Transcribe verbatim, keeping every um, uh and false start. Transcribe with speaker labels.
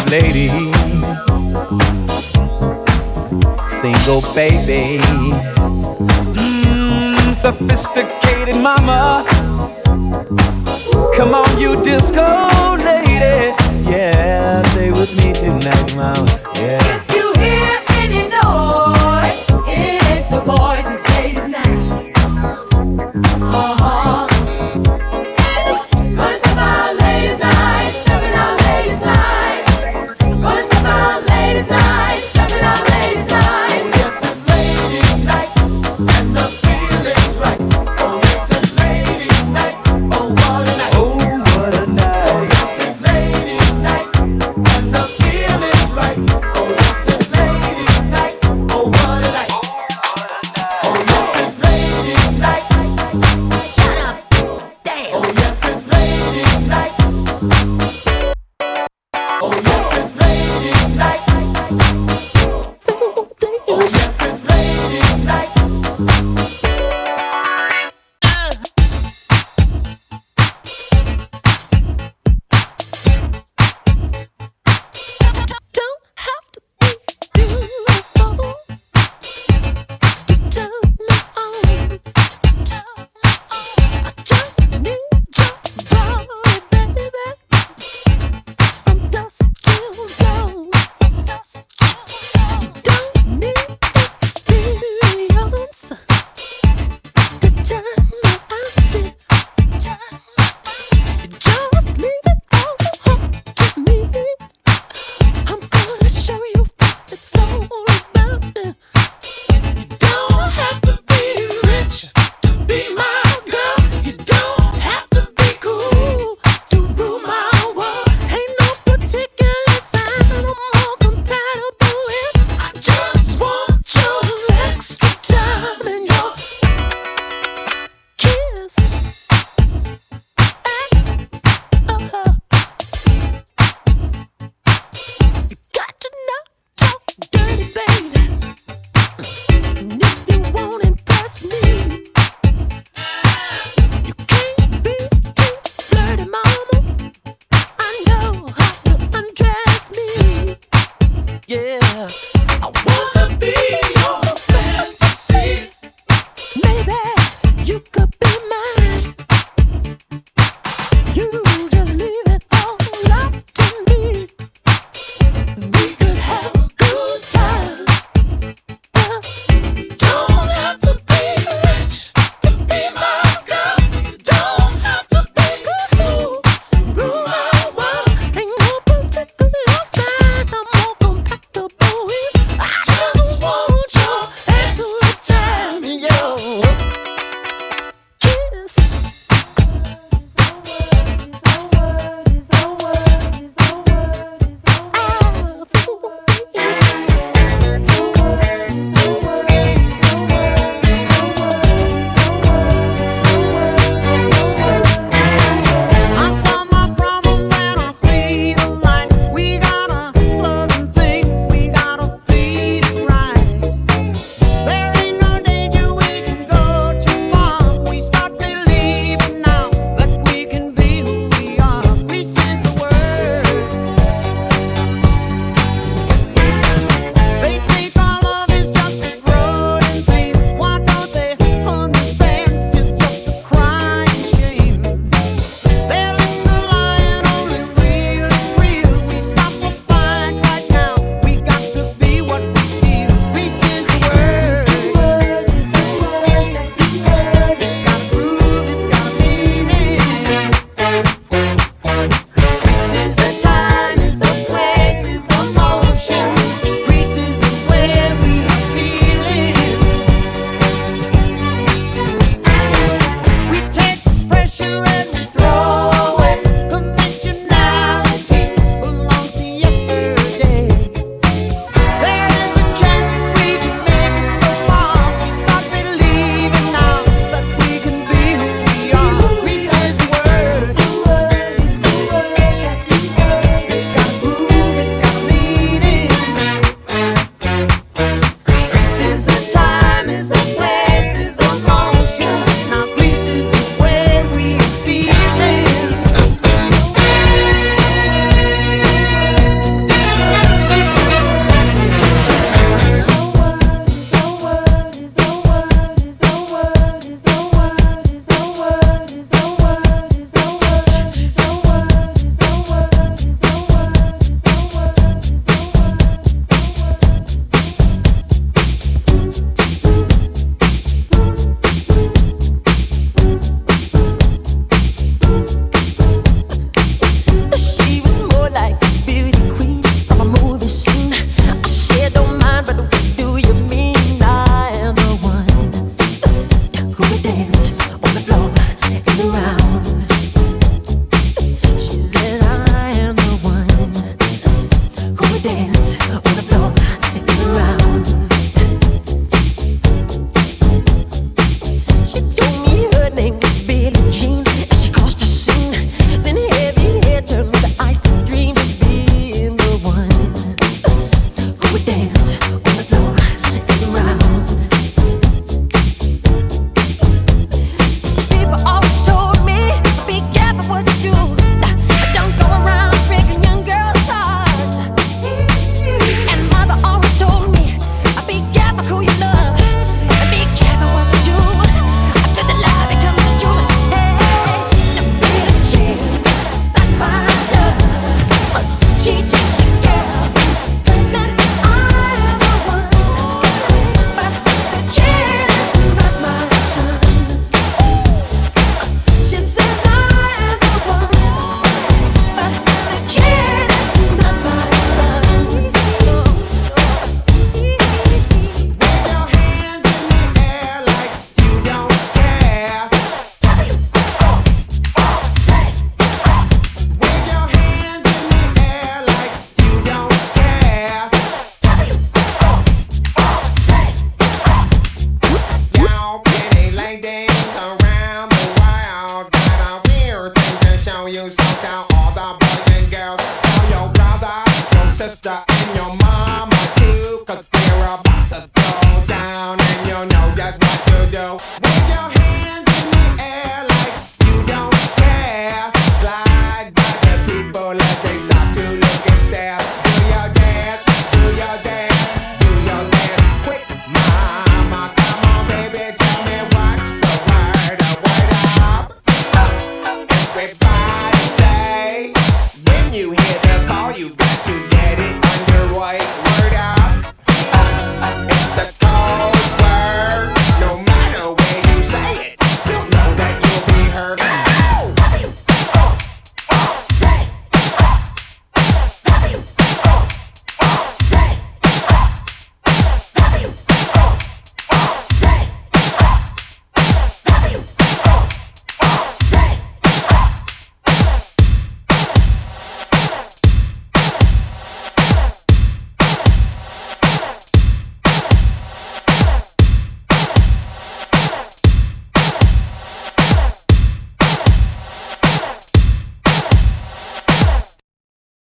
Speaker 1: lady, single baby, mm, sophisticated mama. Come on, you disco lady, yeah, stay with me tonight, mama, yeah.
Speaker 2: If you hear any noise, it's the boys and ladies night. Uh-huh. Gonna step out ladies night, stepping out ladies night. Gonna step out ladies night, stepping out ladies night.
Speaker 3: Oh yes, it's ladies night, and the feeling's right. Oh yes, it's ladies night. Oh what a night.
Speaker 1: Oh, what a night.
Speaker 3: Oh yes, it's ladies night, and the feeling's right. Oh yes, it's ladies night. Oh what a night. Oh yes, it's ladies night.
Speaker 2: Shut up, damn.
Speaker 3: Oh yes, it's ladies night. Oh yes, it's ladies night. Oh yes, it's ladies night.
Speaker 4: Don't have to be beautiful to turn me on. I just need your body, baby, from dusk till dawn.
Speaker 5: sister and your mama too, 'cause we're about to go down and you know just what to do. Wave your hands in the air like you don't care. Slide by the people as they stop to look and stare. Do your dance, do your dance, do your dance quick, mama. Come on, baby, tell me what's the word. A word up. Everybody say, when you hear the call, you got to get it